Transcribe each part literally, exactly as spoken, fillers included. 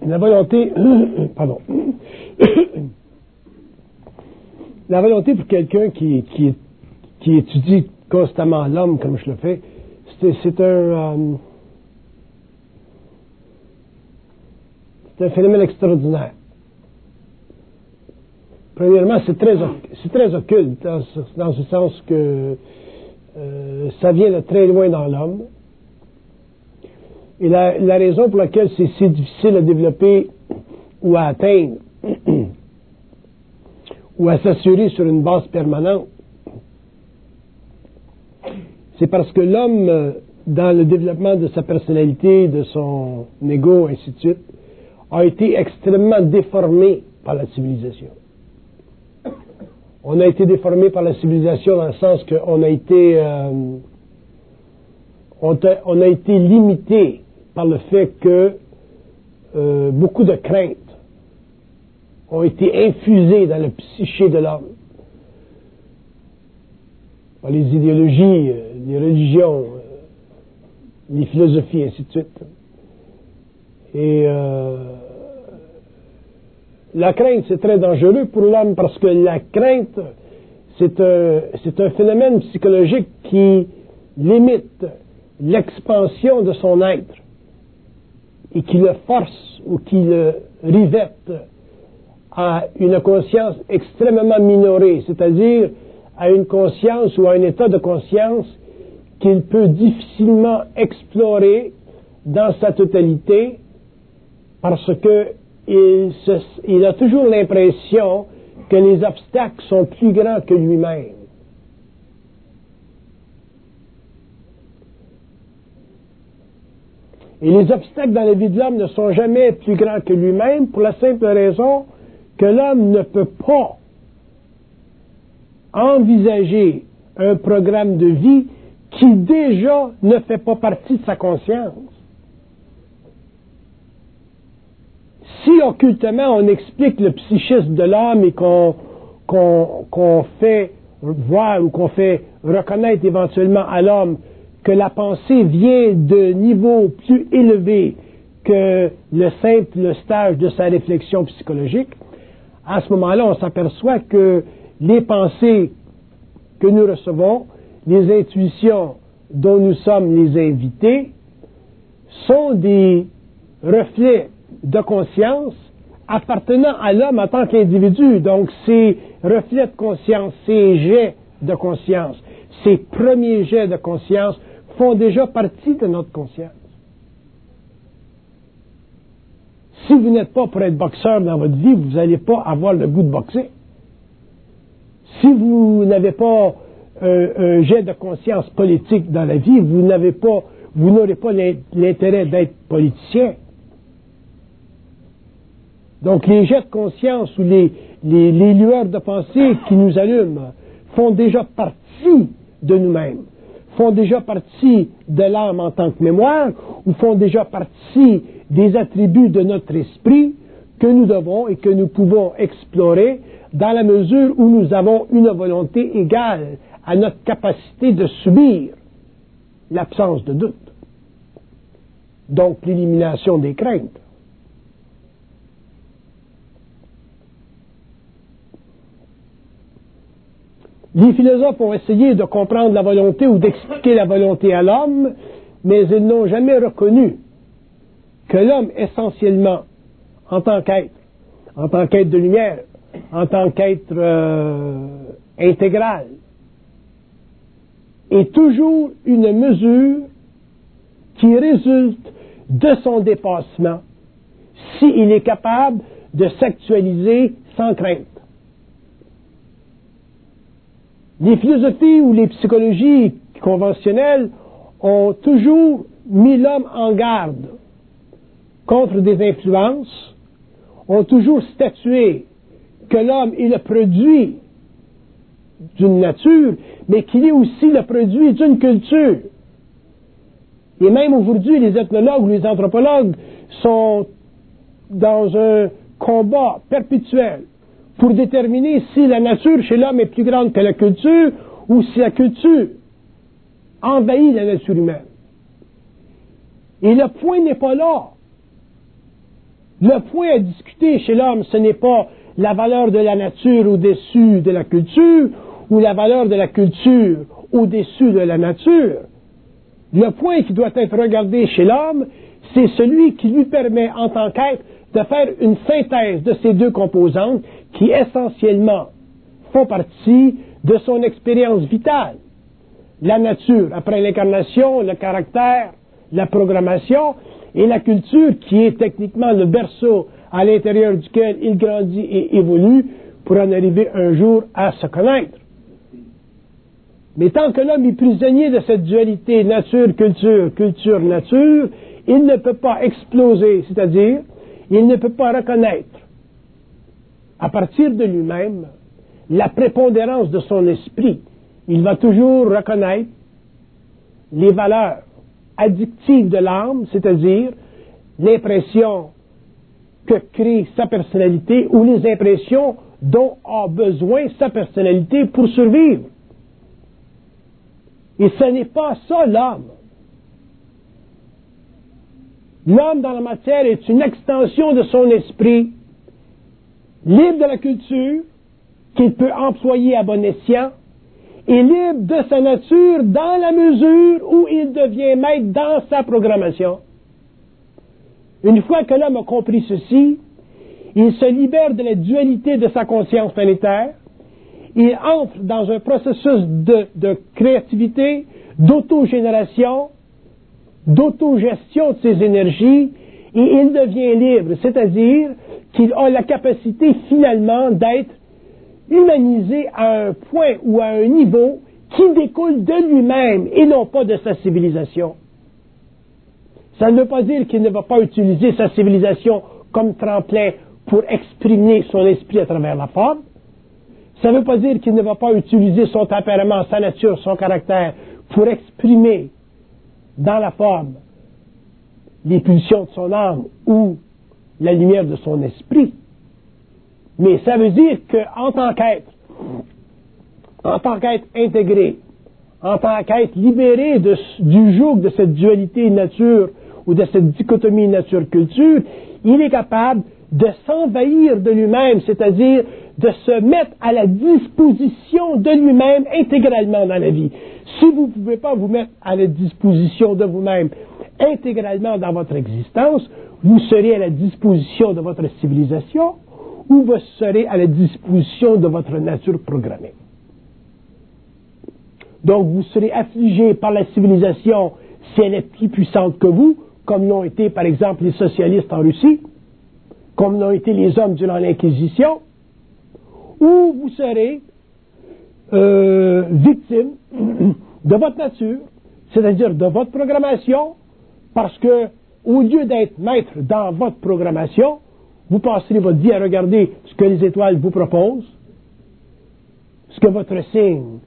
la volonté, pardon, la volonté pour quelqu'un qui, qui, qui étudie constamment l'homme, comme je le fais, c'est, c'est un, euh, c'est un phénomène extraordinaire. Premièrement, c'est très, c'est très occulte, dans, dans ce sens que euh, ça vient de très loin dans l'homme. Et la, la raison pour laquelle c'est si difficile à développer ou à atteindre, ou à s'assurer sur une base permanente, c'est parce que l'homme, dans le développement de sa personnalité, de son ego, ainsi de suite, a été extrêmement déformé par la civilisation. On a été déformé par la civilisation dans le sens qu'on a été, euh, on, a, on a été limité par le fait que euh, beaucoup de craintes ont été infusées dans le psyché de l'homme. Par les idéologies, les religions, les philosophies, ainsi de suite. Et euh, la crainte, c'est très dangereux pour l'homme parce que la crainte, c'est un, c'est un phénomène psychologique qui limite l'expansion de son être et qui le force ou qui le rivette à une conscience extrêmement minorée, c'est-à-dire à une conscience ou à un état de conscience qu'il peut difficilement explorer dans sa totalité parce que il, se, il a toujours l'impression que les obstacles sont plus grands que lui-même. Et les obstacles dans la vie de l'homme ne sont jamais plus grands que lui-même pour la simple raison que l'homme ne peut pas envisager un programme de vie qui déjà ne fait pas partie de sa conscience. Si occultement on explique le psychisme de l'homme et qu'on, qu'on, qu'on fait voir ou qu'on fait reconnaître éventuellement à l'homme que la pensée vient de niveaux plus élevés que le simple stage de sa réflexion psychologique, à ce moment-là, on s'aperçoit que les pensées que nous recevons, les intuitions dont nous sommes les invités, sont des reflets de conscience appartenant à l'homme en tant qu'individu. Donc, ces reflets de conscience, ces jets de conscience, ces premiers jets de conscience font déjà partie de notre conscience. Si vous n'êtes pas pour être boxeur dans votre vie, vous n'allez pas avoir le goût de boxer. Si vous n'avez pas euh, un jet de conscience politique dans la vie, vous n'avez pas, vous n'aurez pas l'intérêt d'être politicien. Donc les jets de conscience ou les, les, les lueurs de pensée qui nous allument font déjà partie de nous-mêmes, font déjà partie de l'âme en tant que mémoire, ou font déjà partie des attributs de notre esprit que nous devons et que nous pouvons explorer dans la mesure où nous avons une volonté égale à notre capacité de subir l'absence de doute. Donc l'élimination des craintes. Les philosophes ont essayé de comprendre la volonté ou d'expliquer la volonté à l'homme, mais ils n'ont jamais reconnu que l'homme essentiellement, en tant qu'être, en tant qu'être de lumière, en tant qu'être euh, intégral, est toujours une mesure qui résulte de son dépassement s'il est capable de s'actualiser sans crainte. Les philosophies ou les psychologies conventionnelles ont toujours mis l'homme en garde contre des influences, ont toujours statué que l'homme est le produit d'une nature, mais qu'il est aussi le produit d'une culture. Et même aujourd'hui, les ethnologues ou les anthropologues sont dans un combat perpétuel pour déterminer si la nature chez l'homme est plus grande que la culture ou si la culture envahit la nature humaine. Et le point n'est pas là. Le point à discuter chez l'homme, ce n'est pas la valeur de la nature au-dessus de la culture, ou la valeur de la culture au-dessus de la nature. Le point qui doit être regardé chez l'homme, c'est celui qui lui permet, en tant qu'être, de faire une synthèse de ces deux composantes qui, essentiellement, font partie de son expérience vitale. La nature, après l'incarnation, le caractère, la programmation, et la culture qui est techniquement le berceau à l'intérieur duquel il grandit et évolue pour en arriver un jour à se connaître. Mais tant que l'homme est prisonnier de cette dualité nature-culture, culture-nature, il ne peut pas exploser, c'est-à-dire, il ne peut pas reconnaître, à partir de lui-même, la prépondérance de son esprit. Il va toujours reconnaître les valeurs addictives de l'âme, c'est-à-dire l'impression que crée sa personnalité ou les impressions dont a besoin sa personnalité pour survivre. Et ce n'est pas ça l'homme. L'homme dans la matière est une extension de son esprit, libre de la culture, qu'il peut employer à bon escient, et libre de sa nature dans la mesure où il devient maître dans sa programmation. Une fois que l'homme a compris ceci, il se libère de la dualité de sa conscience planétaire, il entre dans un processus de, de créativité, d'autogénération, d'autogestion de ses énergies, et il devient libre, c'est-à-dire qu'il a la capacité finalement d'être humanisé à un point ou à un niveau qui découle de lui-même et non pas de sa civilisation. Ça ne veut pas dire qu'il ne va pas utiliser sa civilisation comme tremplin pour exprimer son esprit à travers la forme. Ça ne veut pas dire qu'il ne va pas utiliser son tempérament, sa nature, son caractère pour exprimer dans la forme les pulsions de son âme ou la lumière de son esprit. Mais ça veut dire qu'en tant qu'être, en tant qu'être intégré, en tant qu'être libéré de, du joug de cette dualité nature ou de cette dichotomie nature-culture, il est capable de s'envahir de lui-même, c'est-à-dire de se mettre à la disposition de lui-même intégralement dans la vie. Si vous ne pouvez pas vous mettre à la disposition de vous-même intégralement dans votre existence, vous serez à la disposition de votre civilisation ou vous serez à la disposition de votre nature programmée. Donc vous serez affligé par la civilisation si elle est plus puissante que vous, comme l'ont été par exemple les socialistes en Russie, comme l'ont été les hommes durant l'Inquisition, ou vous serez euh, victime de votre nature, c'est-à-dire de votre programmation, parce que au lieu d'être maître dans votre programmation, vous passerez votre vie à regarder ce que les étoiles vous proposent, ce que votre signe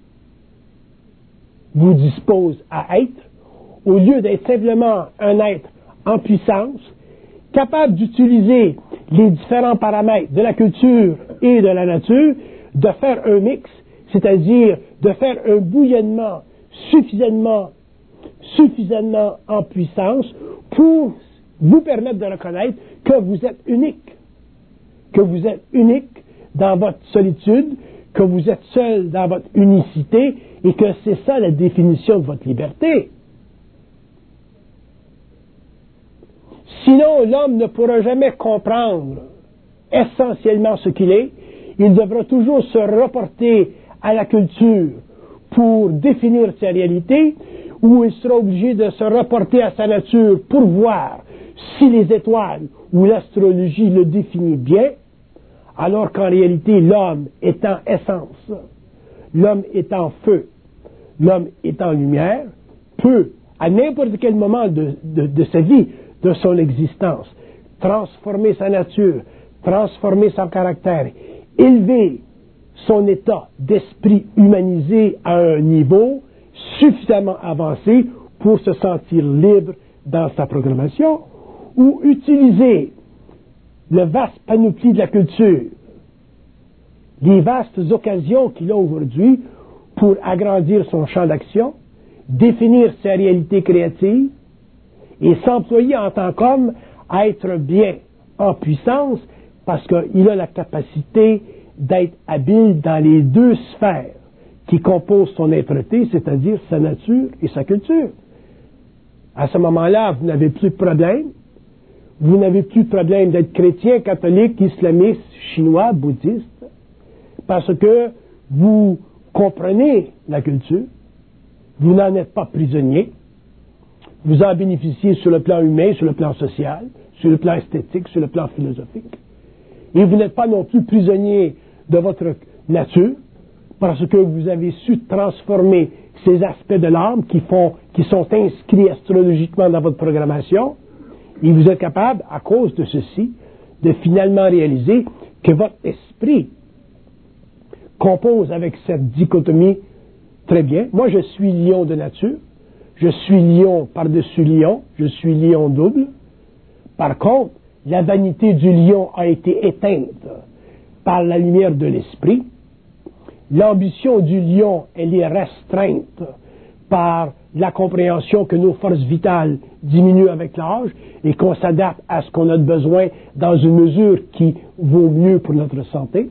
vous dispose à être, au lieu d'être simplement un être en puissance, capable d'utiliser les différents paramètres de la culture et de la nature, de faire un mix, c'est-à-dire de faire un bouillonnement suffisamment, suffisamment en puissance pour vous permettre de reconnaître que vous êtes unique, que vous êtes unique dans votre solitude, que vous êtes seul dans votre unicité et que c'est ça la définition de votre liberté. Sinon, l'homme ne pourra jamais comprendre essentiellement ce qu'il est. Il devra toujours se reporter à la culture pour définir sa réalité, ou il sera obligé de se reporter à sa nature pour voir si les étoiles ou l'astrologie le définit bien, alors qu'en réalité, l'homme est en essence, l'homme est en feu, l'homme est en lumière, peut, à n'importe quel moment de, de, de sa vie, de son existence, transformer sa nature, transformer son caractère, élever son état d'esprit humanisé à un niveau suffisamment avancé pour se sentir libre dans sa programmation, ou utiliser le vaste panoplie de la culture, les vastes occasions qu'il a aujourd'hui pour agrandir son champ d'action, définir sa réalité créative et s'employer en tant qu'homme à être bien en puissance parce qu'il a la capacité d'être habile dans les deux sphères qui composent son être-té, c'est-à-dire sa nature et sa culture. À ce moment-là, vous n'avez plus de problème. Vous n'avez plus de problème d'être chrétien, catholique, islamiste, chinois, bouddhiste, parce que vous comprenez la culture, vous n'en êtes pas prisonnier, vous en bénéficiez sur le plan humain, sur le plan social, sur le plan esthétique, sur le plan philosophique. Et vous n'êtes pas non plus prisonnier de votre nature, parce que vous avez su transformer ces aspects de l'âme qui font, qui sont inscrits astrologiquement dans votre programmation, et vous êtes capable, à cause de ceci, de finalement réaliser que votre esprit compose avec cette dichotomie très bien. Moi, je suis lion de nature, je suis lion par-dessus lion, je suis lion double. Par contre, la vanité du lion a été éteinte par la lumière de l'esprit. L'ambition du lion, elle est restreinte par la compréhension que nos forces vitales diminuent avec l'âge et qu'on s'adapte à ce qu'on a de besoin dans une mesure qui vaut mieux pour notre santé.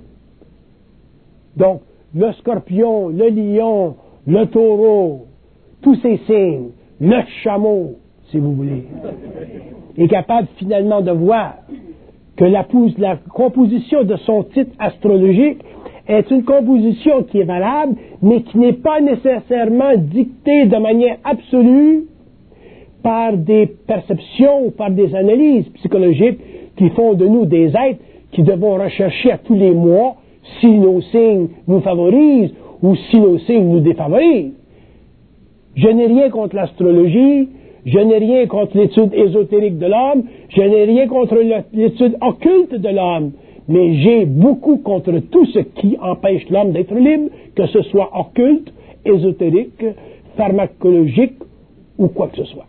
Donc, le scorpion, le lion, le taureau, tous ces signes, le chameau, si vous voulez, est capable finalement de voir que la, la composition de son titre astrologique est une composition qui est valable, mais qui n'est pas nécessairement dictée de manière absolue par des perceptions ou par des analyses psychologiques qui font de nous des êtres qui devons rechercher à tous les mois si nos signes nous favorisent ou si nos signes nous défavorisent. Je n'ai rien contre l'astrologie, je n'ai rien contre l'étude ésotérique de l'homme, je n'ai rien contre l'étude occulte de l'homme, mais j'ai beaucoup contre tout ce qui empêche l'homme d'être libre, que ce soit occulte, ésotérique, pharmacologique ou quoi que ce soit.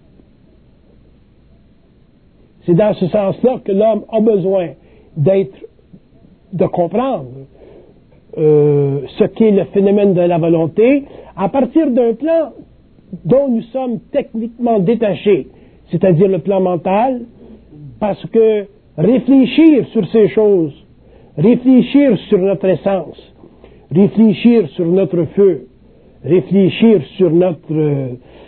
C'est dans ce sens-là que l'homme a besoin d'être, de comprendre euh, ce qu'est le phénomène de la volonté à partir d'un plan dont nous sommes techniquement détachés, c'est-à-dire le plan mental, parce que réfléchir sur ces choses, réfléchir sur notre essence, réfléchir sur notre feu, réfléchir sur notre euh,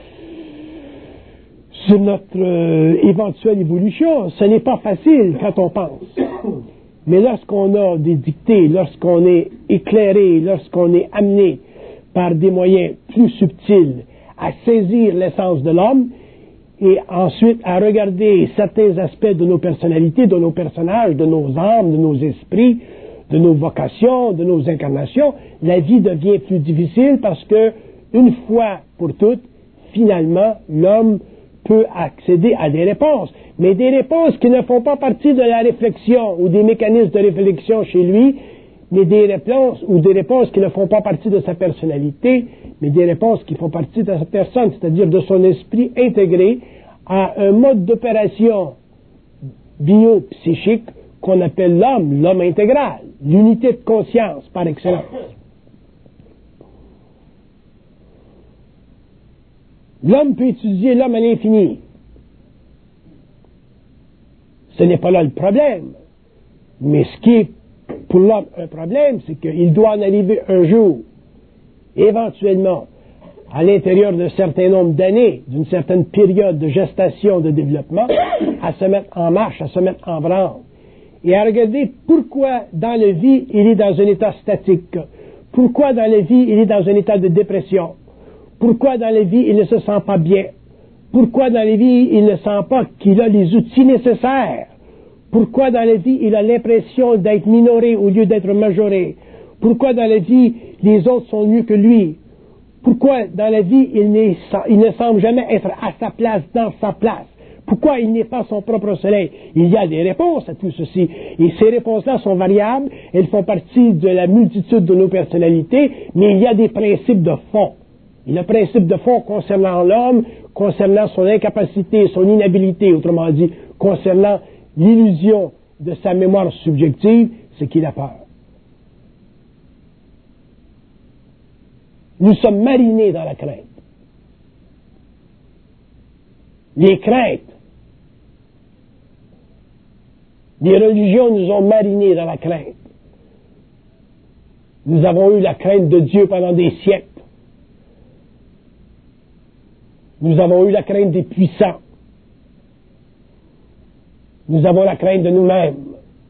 sur notre euh, éventuelle évolution, ce n'est pas facile quand on pense. Mais lorsqu'on a des dictées, lorsqu'on est éclairé, lorsqu'on est amené par des moyens plus subtils à saisir l'essence de l'homme et ensuite à regarder certains aspects de nos personnalités, de nos personnages, de nos âmes, de nos esprits, de nos vocations, de nos incarnations, la vie devient plus difficile parce que, une fois pour toutes, finalement, l'homme peut accéder à des réponses, mais des réponses qui ne font pas partie de la réflexion ou des mécanismes de réflexion chez lui, mais des réponses ou des réponses qui ne font pas partie de sa personnalité, mais des réponses qui font partie de sa personne, c'est-à-dire de son esprit intégré à un mode d'opération biopsychique qu'on appelle l'homme, l'homme intégral, l'unité de conscience par excellence. L'homme peut étudier l'homme à l'infini. Ce n'est pas là le problème. Mais ce qui est pour l'homme un problème, c'est qu'il doit en arriver un jour, éventuellement, à l'intérieur d'un certain nombre d'années, d'une certaine période de gestation, de développement, à se mettre en marche, à se mettre en branle. Et à regarder pourquoi dans la vie, il est dans un état statique. Pourquoi dans la vie, il est dans un état de dépression. Pourquoi dans la vie, il ne se sent pas bien. Pourquoi dans la vie, il ne sent pas qu'il a les outils nécessaires. Pourquoi dans la vie, il a l'impression d'être minoré au lieu d'être majoré. Pourquoi dans la vie, les autres sont mieux que lui. Pourquoi dans la vie, il, il ne semble jamais être à sa place, dans sa place. Pourquoi il n'est pas son propre soleil? Il y a des réponses à tout ceci. Et ces réponses-là sont variables. Elles font partie de la multitude de nos personnalités, mais il y a des principes de fond. Et le principe de fond concernant l'homme, concernant son incapacité, son inhabilité, autrement dit, concernant l'illusion de sa mémoire subjective, c'est qu'il a peur. Nous sommes marinés dans la crainte. Les craintes Les religions nous ont marinés dans la crainte. Nous avons eu la crainte de Dieu pendant des siècles. Nous avons eu la crainte des puissants. Nous avons la crainte de nous-mêmes.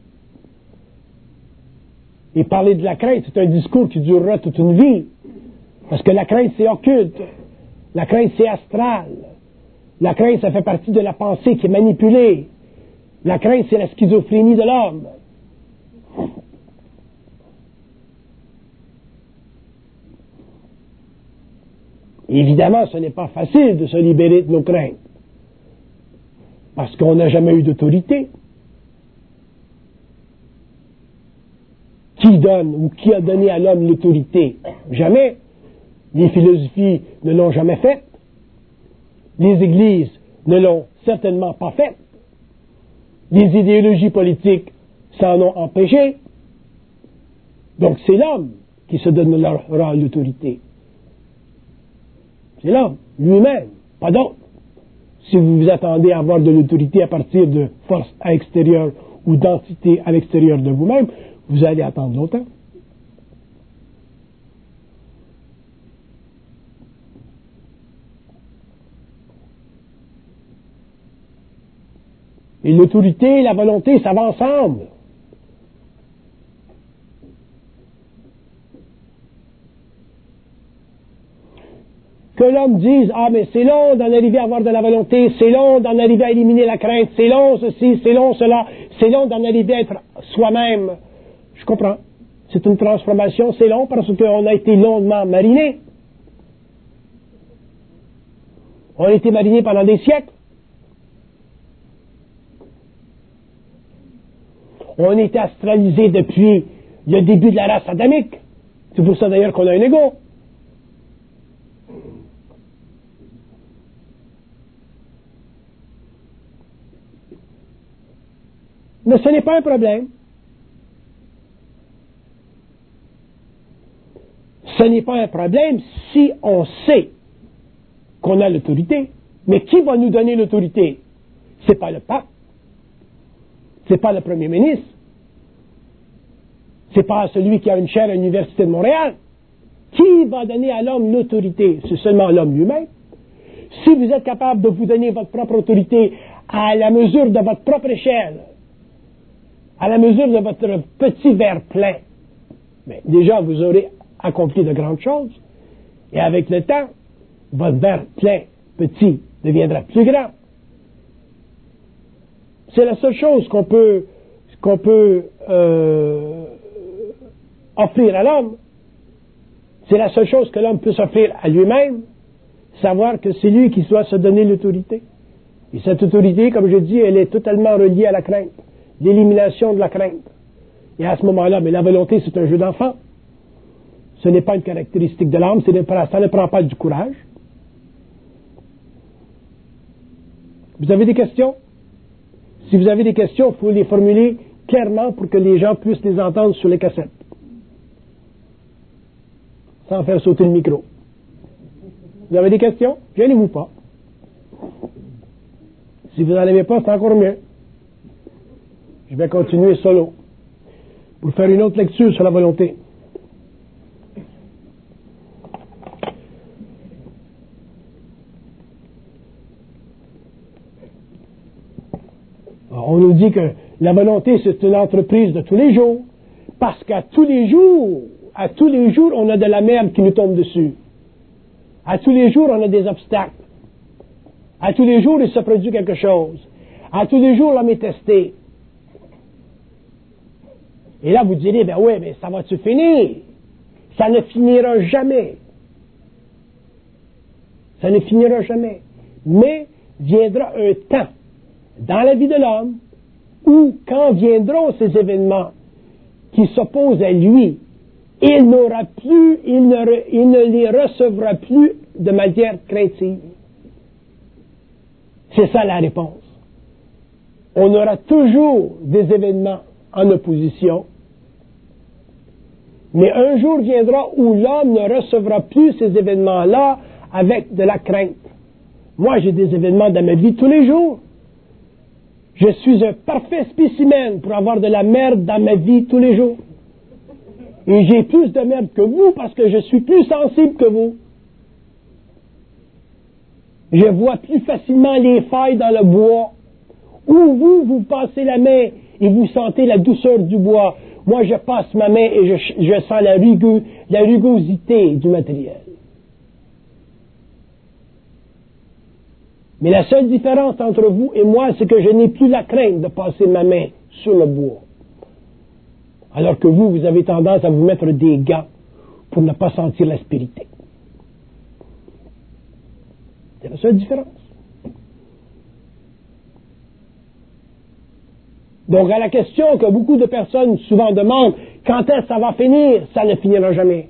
Et parler de la crainte, c'est un discours qui durera toute une vie. Parce que la crainte, c'est occulte. La crainte, c'est astral. La crainte, ça fait partie de la pensée qui est manipulée. La crainte, c'est la schizophrénie de l'homme. Évidemment, ce n'est pas facile de se libérer de nos craintes. Parce qu'on n'a jamais eu d'autorité. Qui donne ou qui a donné à l'homme l'autorité? Jamais. Les philosophies ne l'ont jamais fait. Les églises ne l'ont certainement pas fait. Les idéologies politiques s'en ont empêché. Donc c'est l'homme qui se donnera l'autorité. C'est l'homme, lui-même, pas d'autre. Si vous vous attendez à avoir de l'autorité à partir de forces à l'extérieur ou d'entités à l'extérieur de vous-même, vous allez attendre longtemps. Et l'autorité et la volonté, ça va ensemble. Que l'homme dise, ah, mais c'est long d'en arriver à avoir de la volonté, c'est long d'en arriver à éliminer la crainte, c'est long ceci, c'est long cela, c'est long d'en arriver à être soi-même. Je comprends. C'est une transformation, c'est long parce qu'on a été longuement mariné. On a été mariné pendant des siècles. On a été astralisé depuis le début de la race adamique. C'est pour ça d'ailleurs qu'on a un ego. Mais ce n'est pas un problème. Ce n'est pas un problème si on sait qu'on a l'autorité. Mais qui va nous donner l'autorité? C'est pas le pape. C'est pas le premier ministre. C'est pas celui qui a une chaire à l'Université de Montréal. Qui va donner à l'homme l'autorité? C'est seulement l'homme lui-même. Si vous êtes capable de vous donner votre propre autorité à la mesure de votre propre échelle, à la mesure de votre petit verre plein, mais déjà vous aurez accompli de grandes choses. Et avec le temps, votre verre plein, petit, deviendra plus grand. C'est la seule chose qu'on peut, qu'on peut euh, offrir à l'homme. C'est la seule chose que l'homme peut s'offrir à lui-même, savoir que c'est lui qui doit se donner l'autorité. Et cette autorité, comme je dis, elle est totalement reliée à la crainte, l'élimination de la crainte. Et à ce moment-là, mais la volonté, c'est un jeu d'enfant. Ce n'est pas une caractéristique de l'âme, ça ne prend pas du courage. Vous avez des questions? Si vous avez des questions, il faut les formuler clairement pour que les gens puissent les entendre sur les cassettes. Sans faire sauter le micro. Vous avez des questions? Gênez-vous pas. Si vous n'en avez pas, c'est encore mieux. Je vais continuer solo pour faire une autre lecture sur la volonté. Alors, on nous dit que la volonté, c'est une entreprise de tous les jours, parce qu'à tous les jours, à tous les jours, on a de la merde qui nous tombe dessus. À tous les jours, on a des obstacles. À tous les jours, il se produit quelque chose. À tous les jours, l'homme est testé. Et là, vous direz, ben oui, mais ça va-tu finir? Ça ne finira jamais. Ça ne finira jamais. Mais viendra un temps dans la vie de l'homme où, quand viendront ces événements qui s'opposent à lui, il n'aura plus, il ne, re, il ne les recevra plus de manière craintive. C'est ça la réponse. On aura toujours des événements en opposition, mais un jour viendra où l'homme ne recevra plus ces événements-là avec de la crainte. Moi, j'ai des événements dans ma vie tous les jours. Je suis un parfait spécimen pour avoir de la merde dans ma vie tous les jours. Et j'ai plus de merde que vous parce que je suis plus sensible que vous. Je vois plus facilement les failles dans le bois. Ou vous, vous passez la main et vous sentez la douceur du bois. Moi, je passe ma main et je, je sens la, rugu, la rugosité du matériel. Mais la seule différence entre vous et moi, c'est que je n'ai plus la crainte de passer ma main sur le bois. Alors que vous, vous avez tendance à vous mettre des gants pour ne pas sentir l'aspérité. C'est la seule différence. Donc, à la question que beaucoup de personnes souvent demandent, quand est-ce que ça va finir? Ça ne finira jamais.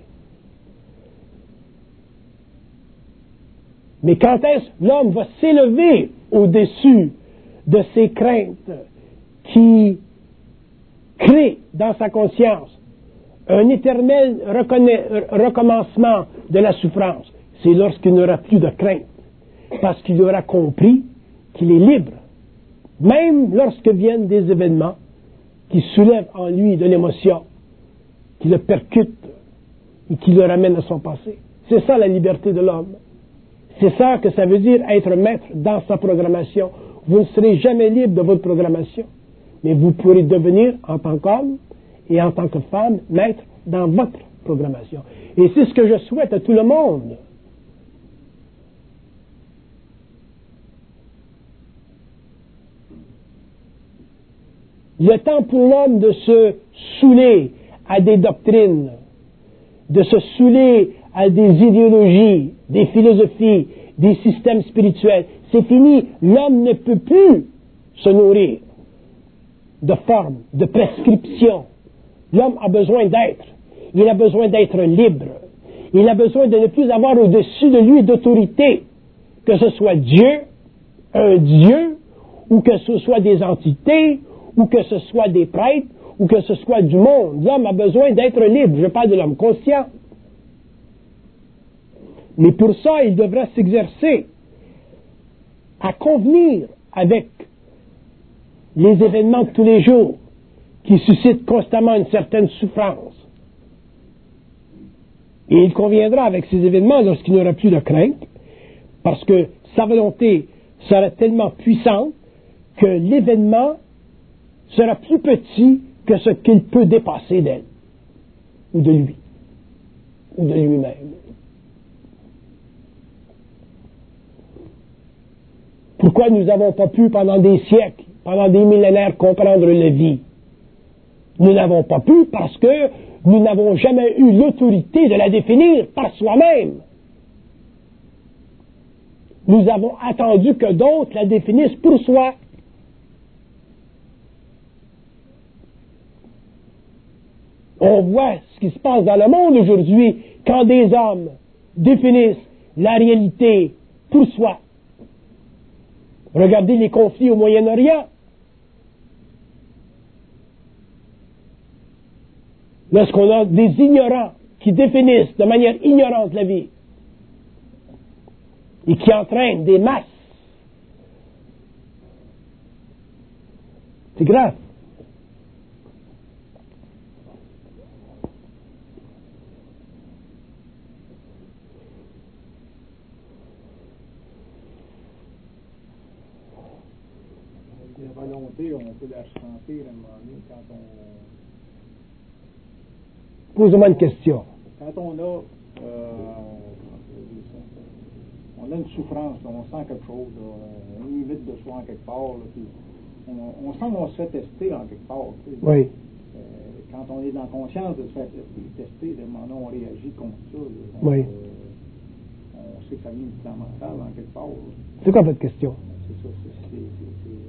Mais quand est-ce que l'homme va s'élever au-dessus de ces craintes qui créent dans sa conscience un éternel recommencement de la souffrance? C'est lorsqu'il n'aura plus de crainte, parce qu'il aura compris qu'il est libre. Même lorsque viennent des événements qui soulèvent en lui de l'émotion, qui le percutent et qui le ramènent à son passé. C'est ça la liberté de l'homme. C'est ça que ça veut dire être maître dans sa programmation. Vous ne serez jamais libre de votre programmation, mais vous pourrez devenir en tant qu'homme et en tant que femme maître dans votre programmation. Et c'est ce que je souhaite à tout le monde. Le temps pour l'homme de se saouler à des doctrines, de se saouler à des idéologies, des philosophies, des systèmes spirituels, c'est fini. L'homme ne peut plus se nourrir de formes, de prescriptions. L'homme a besoin d'être. Il a besoin d'être libre. Il a besoin de ne plus avoir au-dessus de lui d'autorité, que ce soit Dieu, un Dieu, ou que ce soit des entités, ou que ce soit des prêtres, ou que ce soit du monde. L'homme a besoin d'être libre. Je parle de l'homme conscient. Mais pour ça, il devra s'exercer à convenir avec les événements de tous les jours qui suscitent constamment une certaine souffrance. Et il conviendra avec ces événements lorsqu'il n'aura plus de crainte, parce que sa volonté sera tellement puissante que l'événement sera plus petit que ce qu'il peut dépasser d'elle, ou de lui, ou de lui-même. Pourquoi nous n'avons pas pu, pendant des siècles, pendant des millénaires, comprendre la vie? Nous n'avons pas pu parce que nous n'avons jamais eu l'autorité de la définir par soi-même. Nous avons attendu que d'autres la définissent pour soi. On voit ce qui se passe dans le monde aujourd'hui quand des hommes définissent la réalité pour soi. Regardez les conflits au Moyen-Orient. Lorsqu'on a des ignorants qui définissent de manière ignorante la vie et qui entraînent des masses, c'est grave. La volonté, on peut la chanter à un moment donné quand on... Pose-moi une question. Quand on a, euh, on a une souffrance, on sent quelque chose, là, une limite de soi en quelque part, là, puis on, on sent qu'on se fait tester en quelque part. Tu sais. Oui. Euh, quand on est dans conscience de se faire tester, de moment on réagit contre ça. Là, oui. Euh, on sait que ça vient du plan mental en quelque part. Là. C'est quoi votre question? C'est ça, c'est... c'est, c'est, c'est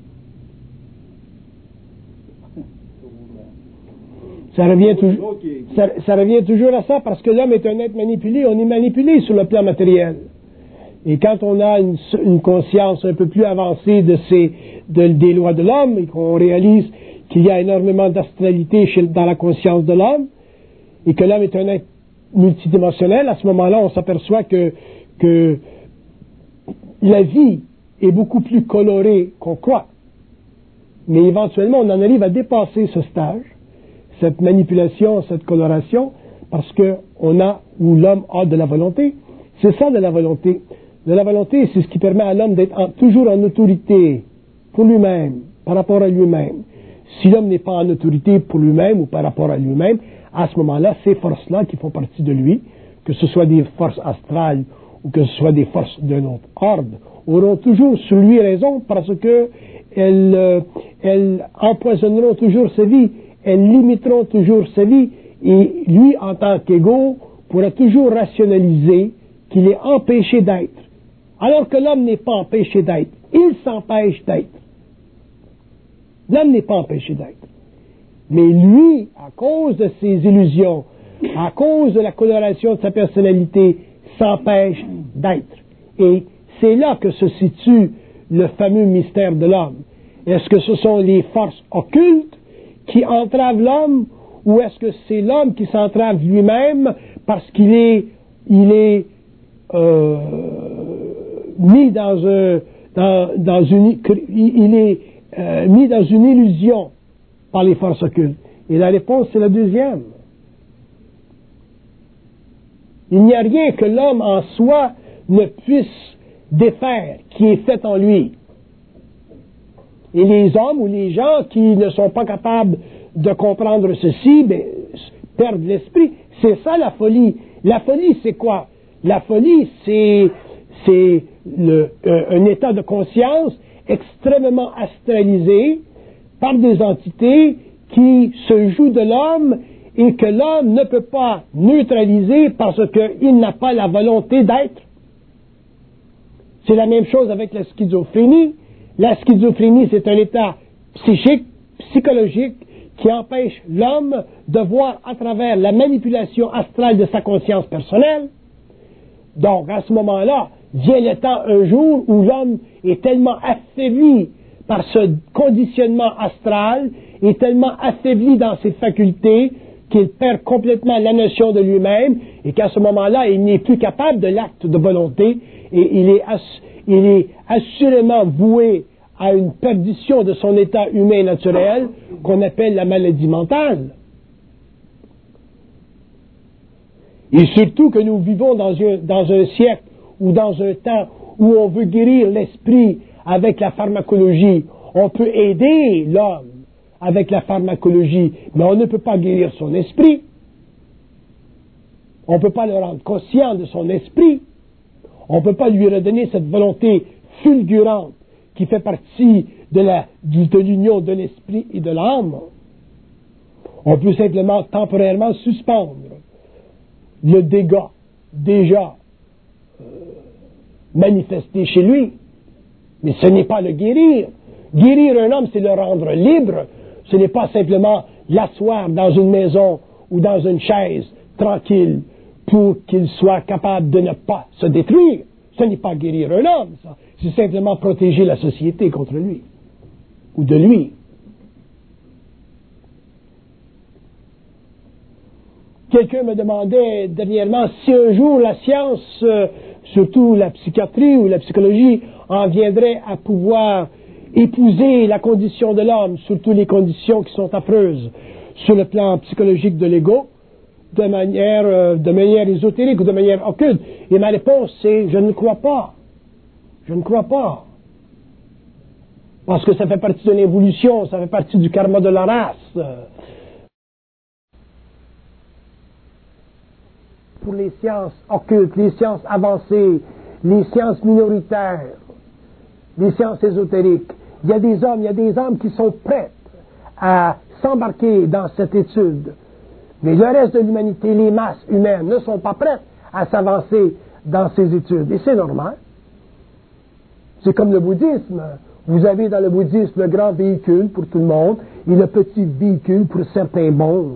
Ça revient, toujours, ça, ça revient toujours à ça, parce que l'homme est un être manipulé. On est manipulé sur le plan matériel. Et quand on a une, une conscience un peu plus avancée de ces, de, des lois de l'homme, et qu'on réalise qu'il y a énormément d'astralité chez, dans la conscience de l'homme, et que l'homme est un être multidimensionnel, à ce moment-là, on s'aperçoit que, que la vie est beaucoup plus colorée qu'on croit. Mais éventuellement, on en arrive à dépasser ce stage, cette manipulation, cette coloration, parce que on a, ou l'homme a de la volonté. C'est ça de la volonté. De la volonté, c'est ce qui permet à l'homme d'être en, toujours en autorité pour lui-même, par rapport à lui-même. Si l'homme n'est pas en autorité pour lui-même ou par rapport à lui-même, à ce moment-là, ces forces-là qui font partie de lui, que ce soit des forces astrales ou que ce soit des forces d'un autre ordre, auront toujours sur lui raison parce que elles, euh, elles empoisonneront toujours sa vie, elles limiteront toujours sa vie, et lui, en tant qu'égo, pourra toujours rationaliser qu'il est empêché d'être. Alors que l'homme n'est pas empêché d'être, il s'empêche d'être. L'homme n'est pas empêché d'être. Mais lui, à cause de ses illusions, à cause de la coloration de sa personnalité, s'empêche d'être. Et c'est là que se situe le fameux mystère de l'homme. Est-ce que ce sont les forces occultes qui entravent l'homme, ou est-ce que c'est l'homme qui s'entrave lui-même parce qu'il est, il est euh, mis dans un, dans, dans une, il est euh, mis dans une illusion par les forces occultes? Et la réponse, c'est la deuxième. Il n'y a rien que l'homme en soi ne puisse défaire, qui est fait en lui. Et les hommes ou les gens qui ne sont pas capables de comprendre ceci, ben, perdent l'esprit. C'est ça la folie. La folie, c'est quoi? La folie, c'est, c'est le, euh, un état de conscience extrêmement astralisé par des entités qui se jouent de l'homme et que l'homme ne peut pas neutraliser parce qu'il n'a pas la volonté d'être. C'est la même chose avec la schizophrénie. La schizophrénie, c'est un état psychique, psychologique, qui empêche l'homme de voir à travers la manipulation astrale de sa conscience personnelle. Donc, à ce moment-là, vient le temps un jour où l'homme est tellement affaibli par ce conditionnement astral, est tellement affaibli dans ses facultés, qu'il perd complètement la notion de lui-même, et qu'à ce moment-là, il n'est plus capable de l'acte de volonté, et il est, ass- il est assurément voué à une perdition de son état humain naturel, qu'on appelle la maladie mentale. Et surtout que nous vivons dans un, dans un siècle ou dans un temps où on veut guérir l'esprit avec la pharmacologie. On peut aider l'homme avec la pharmacologie, mais on ne peut pas guérir son esprit. On ne peut pas le rendre conscient de son esprit. On ne peut pas lui redonner cette volonté fulgurante qui fait partie de, la, de l'union de l'esprit et de l'âme. On peut simplement temporairement suspendre le dégât déjà euh, manifesté chez lui. Mais ce n'est pas le guérir. Guérir un homme, c'est le rendre libre. Ce n'est pas simplement l'asseoir dans une maison ou dans une chaise tranquille pour qu'il soit capable de ne pas se détruire. Ce n'est pas guérir un homme, ça. C'est simplement protéger la société contre lui ou de lui. Quelqu'un me demandait dernièrement si un jour la science, euh, surtout la psychiatrie ou la psychologie, en viendrait à pouvoir épouser la condition de l'homme, surtout les conditions qui sont affreuses sur le plan psychologique de l'ego, de manière, euh, de manière ésotérique ou de manière occulte. Et ma réponse, c'est je ne crois pas. Je ne crois pas. Parce que ça fait partie de l'évolution, ça fait partie du karma de la race. Pour les sciences occultes, les sciences avancées, les sciences minoritaires, les sciences ésotériques, il y a des hommes, il y a des âmes qui sont prêtes à s'embarquer dans cette étude. Mais le reste de l'humanité, les masses humaines, ne sont pas prêtes à s'avancer dans ces études. Et c'est normal. C'est comme le bouddhisme. Vous avez dans le bouddhisme le grand véhicule pour tout le monde et le petit véhicule pour certains mondes.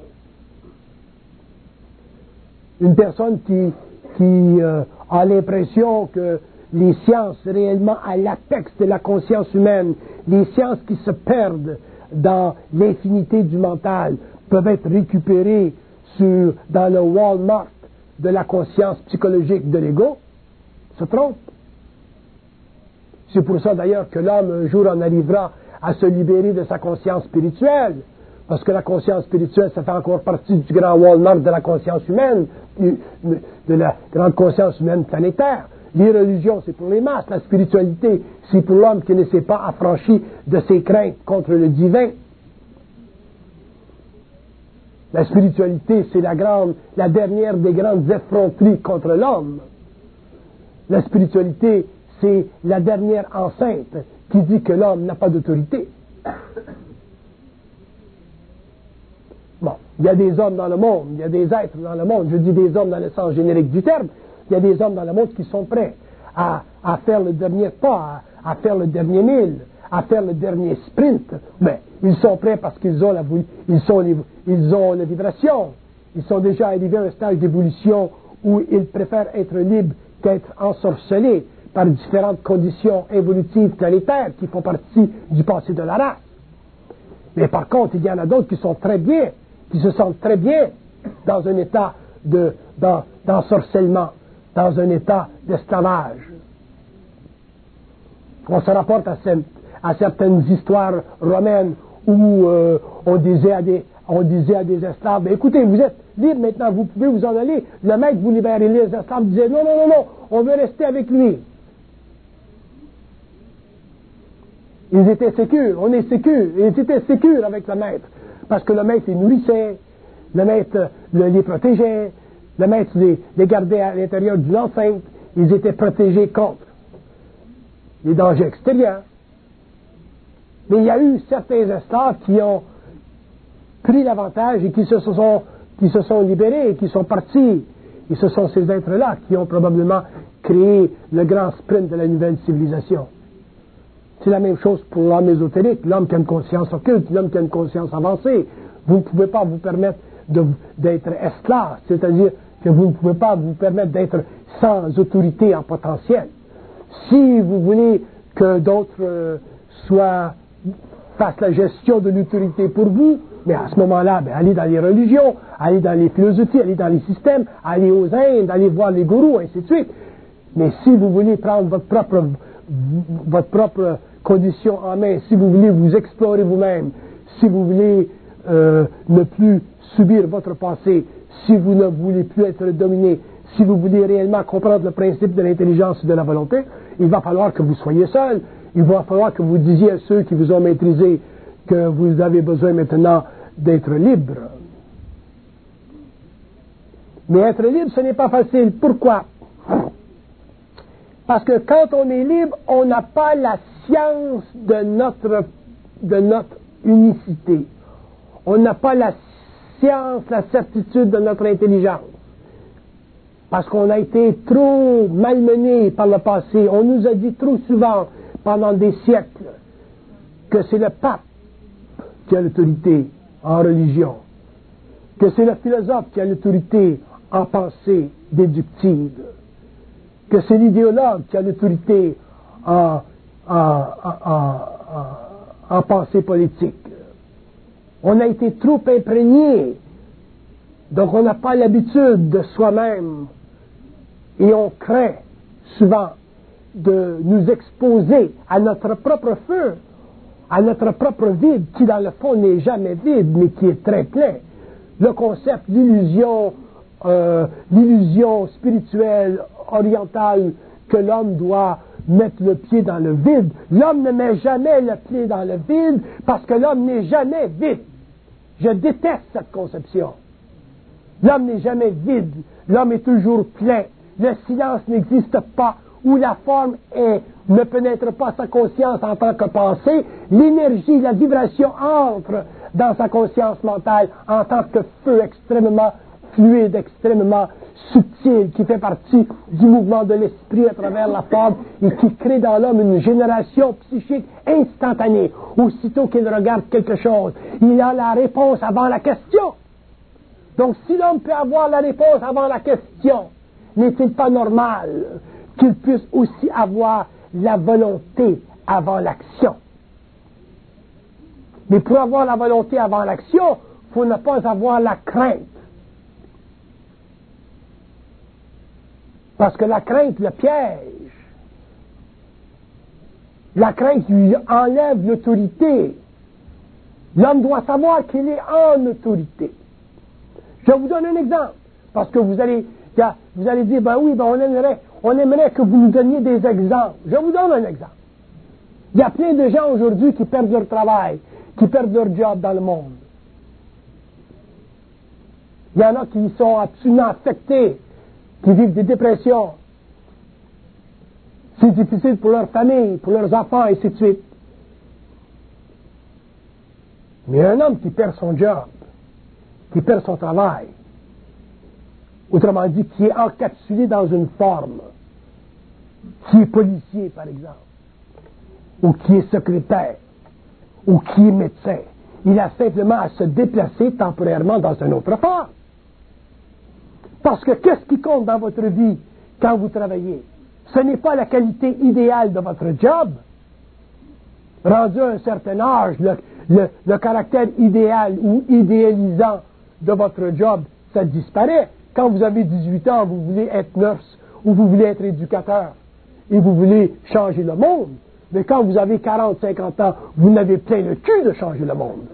Une personne qui, qui euh, a l'impression que les sciences réellement à l'apex de la conscience humaine, les sciences qui se perdent dans l'infinité du mental, peuvent être récupérées sur, dans le Walmart de la conscience psychologique de l'ego, se trompe. C'est pour ça d'ailleurs que l'homme un jour en arrivera à se libérer de sa conscience spirituelle. Parce que la conscience spirituelle, ça fait encore partie du grand Walmart de la conscience humaine, de la grande conscience humaine planétaire. Les religions, c'est pour les masses. La spiritualité, c'est pour l'homme qui ne s'est pas affranchi de ses craintes contre le divin. La spiritualité, c'est la grande, la dernière des grandes effronteries contre l'homme. La spiritualité, c'est la dernière enceinte qui dit que l'homme n'a pas d'autorité. Bon, il y a des hommes dans le monde, il y a des êtres dans le monde, je dis des hommes dans le sens générique du terme, il y a des hommes dans le monde qui sont prêts à, à faire le dernier pas, à, à faire le dernier mille, à faire le dernier sprint, mais ils sont prêts parce qu'ils ont la, ils sont, ils ont la vibration, ils sont déjà arrivés à un stade d'évolution où ils préfèrent être libres qu'être ensorcelés par différentes conditions évolutives planétaires qui font partie du passé de la race. Mais par contre, il y en a d'autres qui sont très bien, qui se sentent très bien dans un état de, dans, d'ensorcellement, dans un état d'esclavage. On se rapporte à, cette, à certaines histoires romaines où euh, on, disait à des, on disait à des esclaves, écoutez, vous êtes libres maintenant, vous pouvez vous en aller. Le maître vous libère, et les esclaves disaient, non, non, non, non, on veut rester avec lui. Ils étaient sécures, on est sécures, ils étaient sécures avec le maître, parce que le maître les nourrissait, le maître les protégeait, le maître les, les gardait à l'intérieur d'une enceinte, ils étaient protégés contre les dangers extérieurs. Mais il y a eu certains esclaves qui ont pris l'avantage et qui se sont, qui se sont libérés et qui sont partis. Et ce sont ces êtres-là qui ont probablement créé le grand sprint de la nouvelle civilisation. C'est la même chose pour l'homme ésotérique, l'homme qui a une conscience occulte, l'homme qui a une conscience avancée. Vous ne pouvez pas vous permettre de, d'être esclave, c'est-à-dire que vous ne pouvez pas vous permettre d'être sans autorité en potentiel. Si vous voulez que d'autres euh, soient, fassent la gestion de l'autorité pour vous, mais à ce moment-là, ben, allez dans les religions, allez dans les philosophies, allez dans les systèmes, allez aux Indes, allez voir les gourous, ainsi de suite. Mais si vous voulez prendre votre propre, votre propre condition en main, si vous voulez vous explorer vous-même, si vous voulez euh, ne plus subir votre passé, si vous ne voulez plus être dominé, si vous voulez réellement comprendre le principe de l'intelligence et de la volonté, il va falloir que vous soyez seul. Il va falloir que vous disiez à ceux qui vous ont maîtrisé que vous avez besoin maintenant d'être libre. Mais être libre, ce n'est pas facile. Pourquoi? Parce que quand on est libre, on n'a pas la science de notre, de notre unicité. On n'a pas la science, la certitude de notre intelligence. Parce qu'on a été trop malmené par le passé. On nous a dit trop souvent, pendant des siècles, que c'est le pape qui a l'autorité en religion, que c'est le philosophe qui a l'autorité en pensée déductive, que c'est l'idéologue qui a l'autorité en, en, en, en, en pensée politique. On a été trop imprégné, donc on n'a pas l'habitude de soi-même et on craint souvent de nous exposer à notre propre feu, à notre propre vide, qui dans le fond n'est jamais vide, mais qui est très plein. Le concept, l'illusion, euh, l'illusion spirituelle, orientale, que l'homme doit mettre le pied dans le vide. L'homme ne met jamais le pied dans le vide, parce que l'homme n'est jamais vide. Je déteste cette conception. L'homme n'est jamais vide, l'homme est toujours plein. Le silence n'existe pas, où la forme est, ne pénètre pas sa conscience en tant que pensée, l'énergie, la vibration entre dans sa conscience mentale en tant que feu extrêmement fluide, extrêmement subtil, qui fait partie du mouvement de l'esprit à travers la forme et qui crée dans l'homme une génération psychique instantanée. Aussitôt qu'il regarde quelque chose, il a la réponse avant la question. Donc si l'homme peut avoir la réponse avant la question, n'est-il pas normal qu'il puisse aussi avoir la volonté avant l'action? Mais pour avoir la volonté avant l'action, il faut ne pas avoir la crainte. Parce que la crainte le piège. La crainte lui enlève l'autorité. L'homme doit savoir qu'il est en autorité. Je vous donne un exemple, parce que vous allez, vous allez dire, ben oui, ben on aimerait, on aimerait que vous nous donniez des exemples. Je vous donne un exemple. Il y a plein de gens aujourd'hui qui perdent leur travail, qui perdent leur job dans le monde. Il y en a qui sont absolument affectés, qui vivent des dépressions. C'est difficile pour leur famille, pour leurs enfants, et ainsi de suite. Mais un homme qui perd son job, qui perd son travail, autrement dit, qui est encapsulé dans une forme, qui est policier, par exemple, ou qui est secrétaire, ou qui est médecin, il a simplement à se déplacer temporairement dans une autre forme. Parce que qu'est-ce qui compte dans votre vie quand vous travaillez? Ce n'est pas la qualité idéale de votre job. Rendu à un certain âge, le, le, le caractère idéal ou idéalisant de votre job, ça disparaît. Quand vous avez dix-huit ans, vous voulez être nurse ou vous voulez être éducateur et vous voulez changer le monde. Mais quand vous avez quarante, cinquante ans, vous n'avez plein le cul de changer le monde.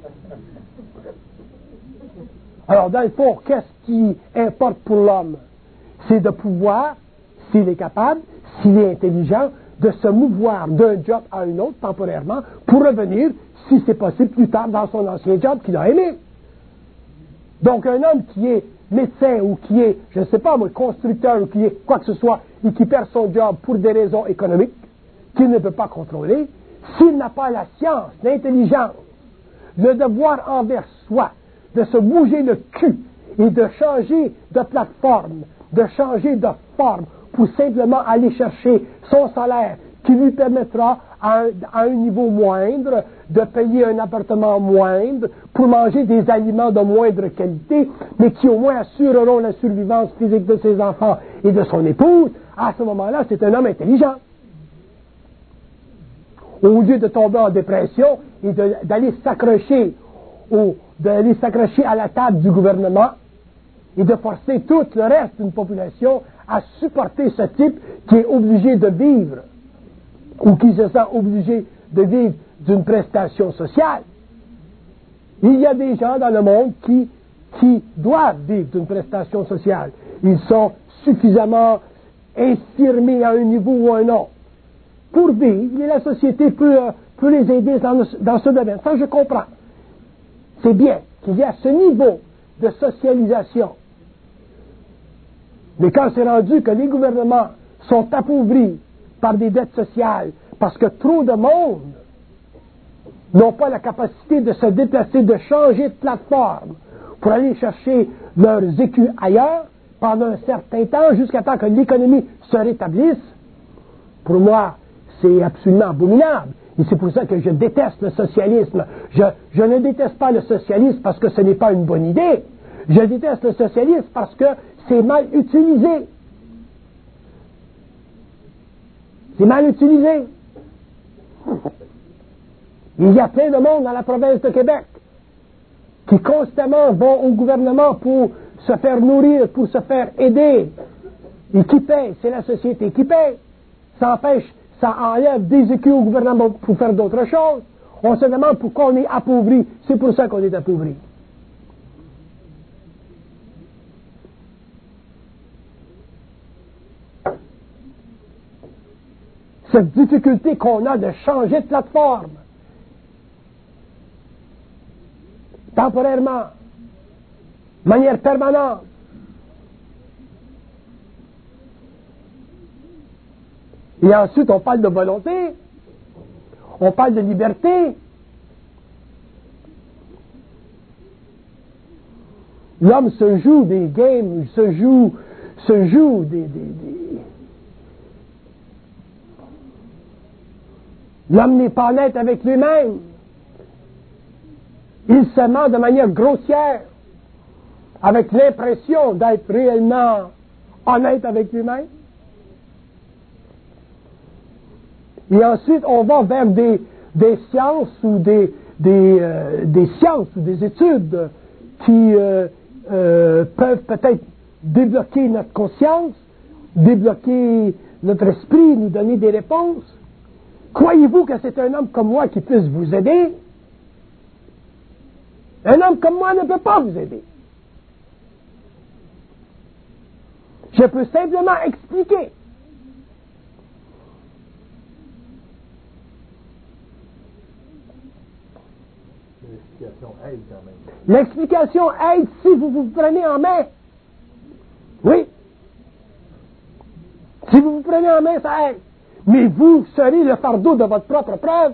Alors, dans le fond, qu'est-ce qui importe pour l'homme? C'est de pouvoir, s'il est capable, s'il est intelligent, de se mouvoir d'un job à un autre temporairement pour revenir, si c'est possible, plus tard dans son ancien job qu'il a aimé. Donc, un homme qui est médecin ou qui est, je ne sais pas moi, constructeur ou qui est quoi que ce soit et qui perd son job pour des raisons économiques qu'il ne peut pas contrôler, s'il n'a pas la science, l'intelligence, le devoir envers soi, de se bouger le cul et de changer de plateforme, de changer de forme pour simplement aller chercher son salaire qui lui permettra à un, à un niveau moindre de payer un appartement moindre pour manger des aliments de moindre qualité, mais qui au moins assureront la survivance physique de ses enfants et de son épouse. À ce moment-là, c'est un homme intelligent. Au lieu de tomber en dépression et de, d'aller s'accrocher au, d'aller s'accrocher à la table du gouvernement et de forcer tout le reste d'une population à supporter ce type qui est obligé de vivre ou qui se sent obligé de vivre d'une prestation sociale. Il y a des gens dans le monde qui, qui doivent vivre d'une prestation sociale. Ils sont suffisamment infirmés à un niveau ou à un autre pour vivre, et la société peut, peut les aider dans, dans ce domaine. Ça, je comprends. C'est bien qu'il y ait ce niveau de socialisation. Mais quand c'est rendu que les gouvernements sont appauvris par des dettes sociales, parce que trop de monde n'ont pas la capacité de se déplacer, de changer de plateforme pour aller chercher leurs écus ailleurs pendant un certain temps, jusqu'à temps que l'économie se rétablisse, pour moi, c'est absolument abominable. Et c'est pour ça que je déteste le socialisme. Je, je ne déteste pas le socialisme parce que ce n'est pas une bonne idée. Je déteste le socialisme parce que c'est mal utilisé. C'est mal utilisé. Il y a plein de monde dans la province de Québec qui constamment vont au gouvernement pour se faire nourrir, pour se faire aider. Et qui paye? C'est la société qui paye. Ça empêche, ça enlève des écus au gouvernement pour faire d'autres choses. On se demande pourquoi on est appauvri. C'est pour ça qu'on est appauvri. Cette difficulté qu'on a de changer de plateforme, temporairement, de manière permanente, et ensuite on parle de volonté, on parle de liberté. L'homme se joue des games, se joue, se joue des, des, des... L'homme n'est pas honnête avec lui-même. Il se ment de manière grossière, avec l'impression d'être réellement honnête avec lui-même. Et ensuite, on va vers des, des sciences ou des, des, euh, des sciences ou des études qui euh, euh, peuvent peut-être débloquer notre conscience, débloquer notre esprit, nous donner des réponses. Croyez-vous que c'est un homme comme moi qui puisse vous aider? Un homme comme moi ne peut pas vous aider. Je peux simplement expliquer. L'explication aide quand même. L'explication aide si vous vous prenez en main. Oui. Si vous vous prenez en main, ça aide. Mais vous serez le fardeau de votre propre preuve.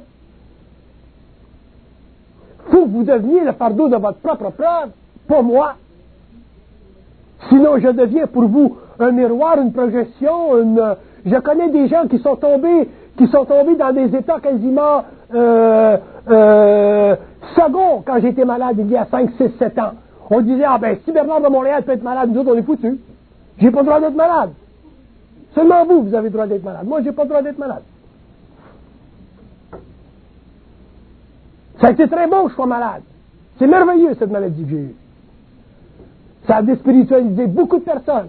Faut que vous deveniez le fardeau de votre propre preuve, pas moi. Sinon, je deviens pour vous un miroir, une projection, une... Je connais des gens qui sont tombés, qui sont tombés dans des états quasiment euh, euh, seconds quand j'étais malade il y a cinq, six, sept ans. On disait, ah ben, si Bernard de Montréal peut être malade, nous autres, on est foutus. J'ai pas le droit d'être malade. Seulement vous, vous avez le droit d'être malade. Moi, j'ai pas le droit d'être malade. Ça a été très bon que je sois malade. C'est merveilleux, cette maladie que j'ai eue. Ça a déspiritualisé beaucoup de personnes.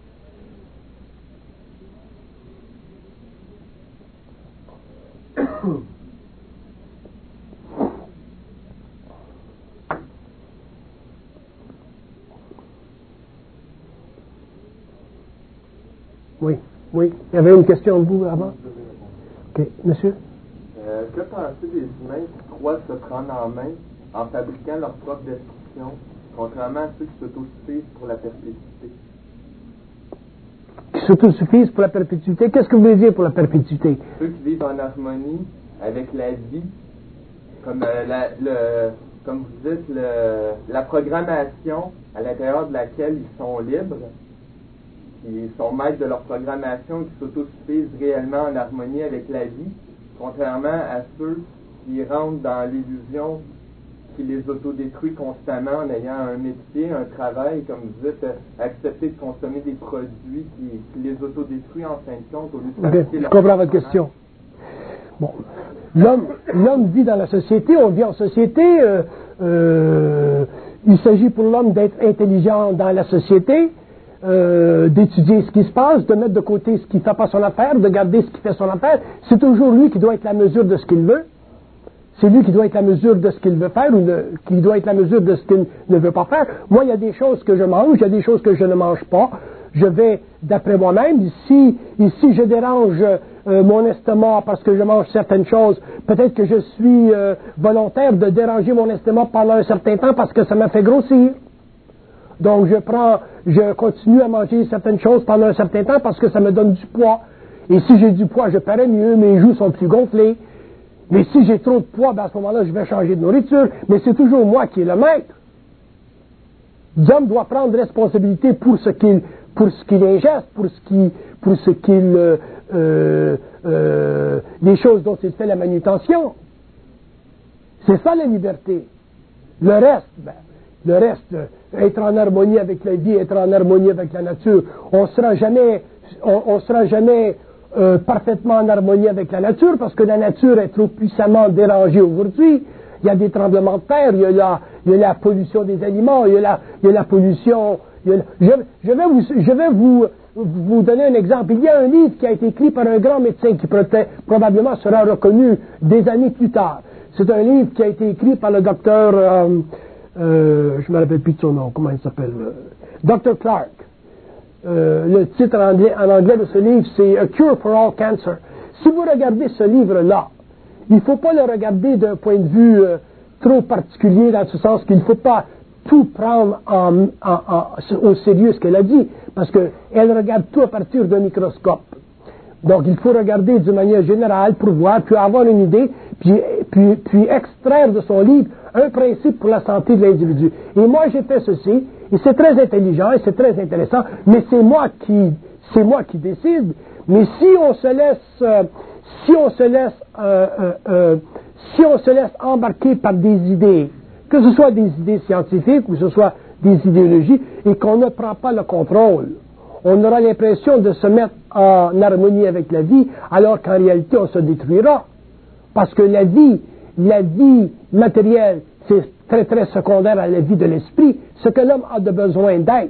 Oui, oui. Il y avait une question de vous avant? OK. Monsieur? Euh, que pensez des humains qui croient se prendre en main en fabriquant leur propre destruction, contrairement à ceux qui s'autosuffisent pour la perpétuité? Qui s'autosuffisent pour la perpétuité? Qu'est-ce que vous voulez dire pour la perpétuité? Ceux qui vivent en harmonie avec la vie, comme, euh, la, le, comme vous dites, le, la programmation à l'intérieur de laquelle ils sont libres, qui sont maîtres de leur programmation, qui s'autosuffisent réellement en harmonie avec la vie, contrairement à ceux qui rentrent dans l'illusion qui les autodétruit constamment en ayant un métier, un travail, comme vous dites, accepter de consommer des produits qui, qui les autodétruit en fin de compte au lieu de Okay, fabriquer je leur comprends votre question. Bon. L'homme, l'homme vit dans la société, on vit en société, euh, euh, il s'agit pour l'homme d'être intelligent dans la société, euh, d'étudier ce qui se passe, de mettre de côté ce qui ne fait pas son affaire, de garder ce qui fait son affaire. C'est toujours lui qui doit être la mesure de ce qu'il veut. C'est lui qui doit être la mesure de ce qu'il veut faire ou de, qui doit être la mesure de ce qu'il ne veut pas faire. Moi, il y a des choses que je mange, il y a des choses que je ne mange pas. Je vais d'après moi-même. Ici, ici je dérange euh, mon estomac parce que je mange certaines choses. Peut-être que je suis euh, volontaire de déranger mon estomac pendant un certain temps parce que ça m'a fait grossir. Donc, je prends, je continue à manger certaines choses pendant un certain temps parce que ça me donne du poids. Et si j'ai du poids, je parais mieux, mes joues sont plus gonflées. Mais si j'ai trop de poids, ben à ce moment-là, je vais changer de nourriture. Mais c'est toujours moi qui est le maître. L'homme doit prendre responsabilité pour ce qu'il, pour ce qu'il ingeste, pour ce qui, pour ce qu'il, euh, euh, euh, les choses dont il fait la manutention. C'est ça la liberté. Le reste, ben, le reste, euh, être en harmonie avec la vie, être en harmonie avec la nature, on sera jamais, on, on sera jamais Euh, parfaitement en harmonie avec la nature, parce que la nature est trop puissamment dérangée aujourd'hui. Il y a des tremblements de terre, il y a la, il y a la pollution des aliments, il y a la, il y a la pollution... Il y a la, je, je vais, vous, je vais vous, vous donner un exemple. Il y a un livre qui a été écrit par un grand médecin qui probablement sera reconnu des années plus tard. C'est un livre qui a été écrit par le docteur... Euh, euh, je ne me rappelle plus de son nom, comment il s'appelle euh, docteur Clark. Euh, le titre en anglais, en anglais de ce livre, c'est A Cure for All Cancer. Si vous regardez ce livre-là, il ne faut pas le regarder d'un point de vue euh, trop particulier, dans ce sens qu'il ne faut pas tout prendre en, en, en, au sérieux ce qu'elle a dit, parce qu'elle regarde tout à partir d'un microscope. Donc il faut regarder d'une manière générale pour voir, puis avoir une idée, puis, puis, puis extraire de son livre un principe pour la santé de l'individu. Et moi j'ai fait ceci, et c'est très intelligent, et c'est très intéressant, mais c'est moi qui, c'est moi qui décide. Mais si on se laisse, euh, si on se laisse, euh, euh, euh, si on se laisse embarquer par des idées, que ce soit des idées scientifiques ou que ce soit des idéologies, et qu'on ne prend pas le contrôle, on aura l'impression de se mettre en harmonie avec la vie, alors qu'en réalité on se détruira. Parce que la vie, la vie matérielle, c'est très très secondaire à la vie de l'esprit. Ce que l'homme a de besoin d'être,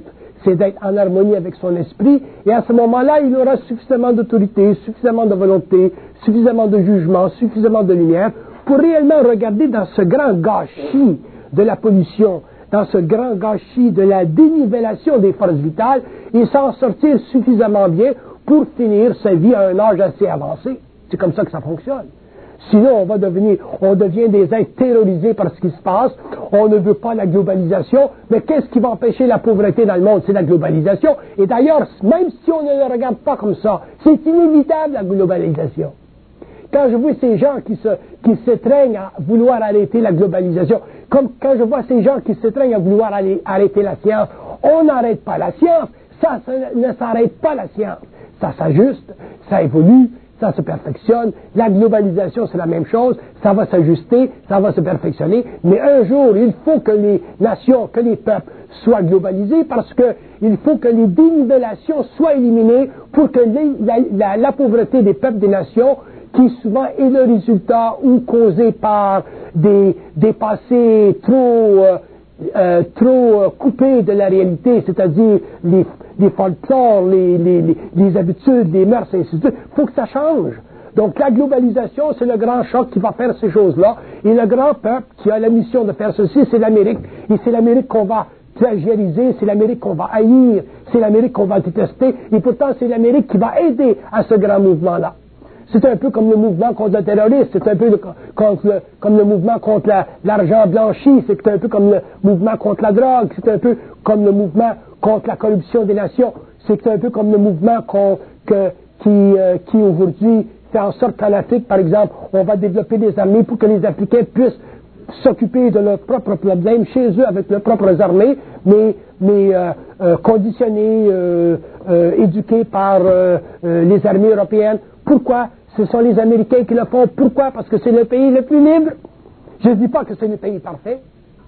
c'est d'être en harmonie avec son esprit, et à ce moment-là, il aura suffisamment d'autorité, suffisamment de volonté, suffisamment de jugement, suffisamment de lumière, pour réellement regarder dans ce grand gâchis de la pollution, dans ce grand gâchis de la dénivellation des forces vitales, et s'en sortir suffisamment bien pour finir sa vie à un âge assez avancé. C'est comme ça que ça fonctionne. Sinon, on va devenir, on devient des êtres terrorisés par ce qui se passe. On ne veut pas la globalisation. Mais qu'est-ce qui va empêcher la pauvreté dans le monde? C'est la globalisation. Et d'ailleurs, même si on ne le regarde pas comme ça, c'est inévitable, la globalisation. Quand je vois ces gens qui se, qui s'étreignent à vouloir arrêter la globalisation, comme quand je vois ces gens qui s'étreignent à vouloir aller, arrêter la science, on n'arrête pas la science. Ça, ça ne s'arrête pas la science. Ça s'ajuste, ça évolue, ça se perfectionne. La globalisation, c'est la même chose. Ça va s'ajuster, ça va se perfectionner. Mais un jour, il faut que les nations, que les peuples soient globalisés parce que il faut que les dénivellations soient éliminées pour que les, la, la, la pauvreté des peuples, des nations, qui souvent est le résultat ou causé par des, des passés trop, euh, euh, trop euh, coupés de la réalité, c'est-à-dire les, les folklores, les, les, les, les habitudes, les mœurs, et ainsi de suite. Il faut que ça change. Donc la globalisation, c'est le grand choc qui va faire ces choses-là. Et le grand peuple qui a la mission de faire ceci, c'est l'Amérique. Et c'est l'Amérique qu'on va plagiariser, c'est l'Amérique qu'on va haïr, c'est l'Amérique qu'on va détester. Et pourtant, c'est l'Amérique qui va aider à ce grand mouvement-là. C'est un peu comme le mouvement contre le terrorisme, c'est un peu le, contre le, comme le mouvement contre la, l'argent blanchi, c'est un peu comme le mouvement contre la drogue, c'est un peu comme le mouvement contre la corruption des nations, c'est un peu comme le mouvement qu'on, que, qui, euh, qui aujourd'hui fait en sorte qu'en Afrique, par exemple, on va développer des armées pour que les Africains puissent s'occuper de leurs propres problèmes chez eux avec leurs propres armées, mais, mais euh, euh, conditionnés, euh, euh, éduqués par euh, euh, les armées européennes. Pourquoi? Ce sont les Américains qui le font. Pourquoi? Parce que c'est le pays le plus libre. Je ne dis pas que c'est le pays parfait,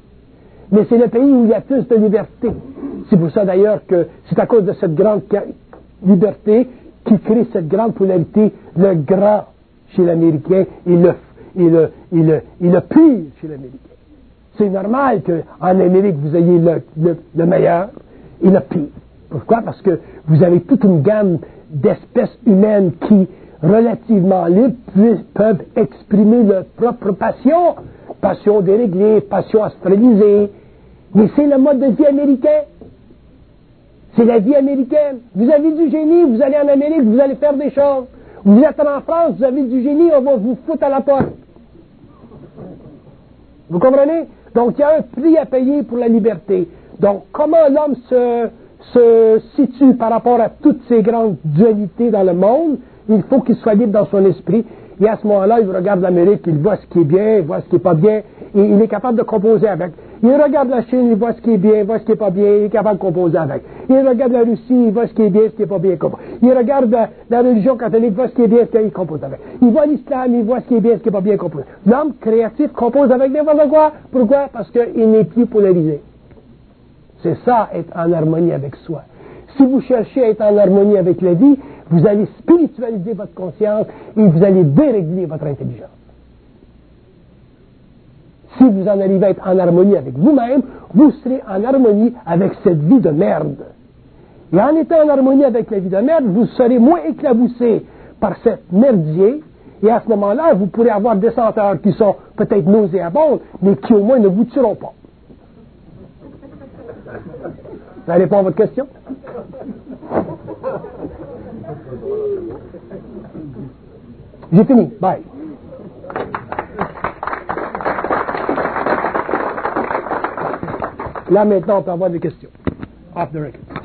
mais c'est le pays où il y a plus de liberté. C'est pour ça d'ailleurs que c'est à cause de cette grande liberté qui crée cette grande polarité, le grand chez l'Américain et le, et le, et le, et le pire chez l'Américain. C'est normal qu'en Amérique, vous ayez le, le, le meilleur et le pire. Pourquoi? Parce que vous avez toute une gamme d'espèces humaines qui, relativement libres, peuvent exprimer leur propre passion, passion déréglée, passion astralisée. Mais c'est le mode de vie américain. C'est la vie américaine. Vous avez du génie, vous allez en Amérique, vous allez faire des choses. Vous êtes en France, vous avez du génie, on va vous foutre à la porte. Vous comprenez? Donc, il y a un prix à payer pour la liberté. Donc, comment l'homme se, se situe par rapport à toutes ces grandes dualités dans le monde? Il faut qu'il soit libre dans son esprit. Et à ce moment-là, il regarde l'Amérique, il voit ce qui est bien, il voit ce qui n'est pas bien, et il est capable de composer avec. Il regarde la Chine, il voit ce qui est bien, il voit ce qui n'est pas bien, il est capable de composer avec. Il regarde la Russie, il voit ce qui est bien, ce qui n'est pas bien. Il regarde la, la religion catholique, il voit ce qui est bien, ce qu'il compose avec. Il voit l'islam, il voit ce qui est bien, ce qui n'est pas bien composé. L'homme créatif compose avec n'importe quoi. Pourquoi? Parce qu'il n'est plus polarisé. C'est ça, être en harmonie avec soi. Si vous cherchez à être en harmonie avec la vie, vous allez spiritualiser votre conscience et vous allez dérégler votre intelligence. Si vous en arrivez à être en harmonie avec vous-même, vous serez en harmonie avec cette vie de merde. Et en étant en harmonie avec la vie de merde, vous serez moins éclaboussé par cette merdier, et à ce moment-là, vous pourrez avoir des senteurs qui sont peut-être nauséabondes, mais qui au moins ne vous tueront pas. Ça répond à votre question? J'ai fini. Bye. Là, maintenant, on peut avoir des questions. Off the record.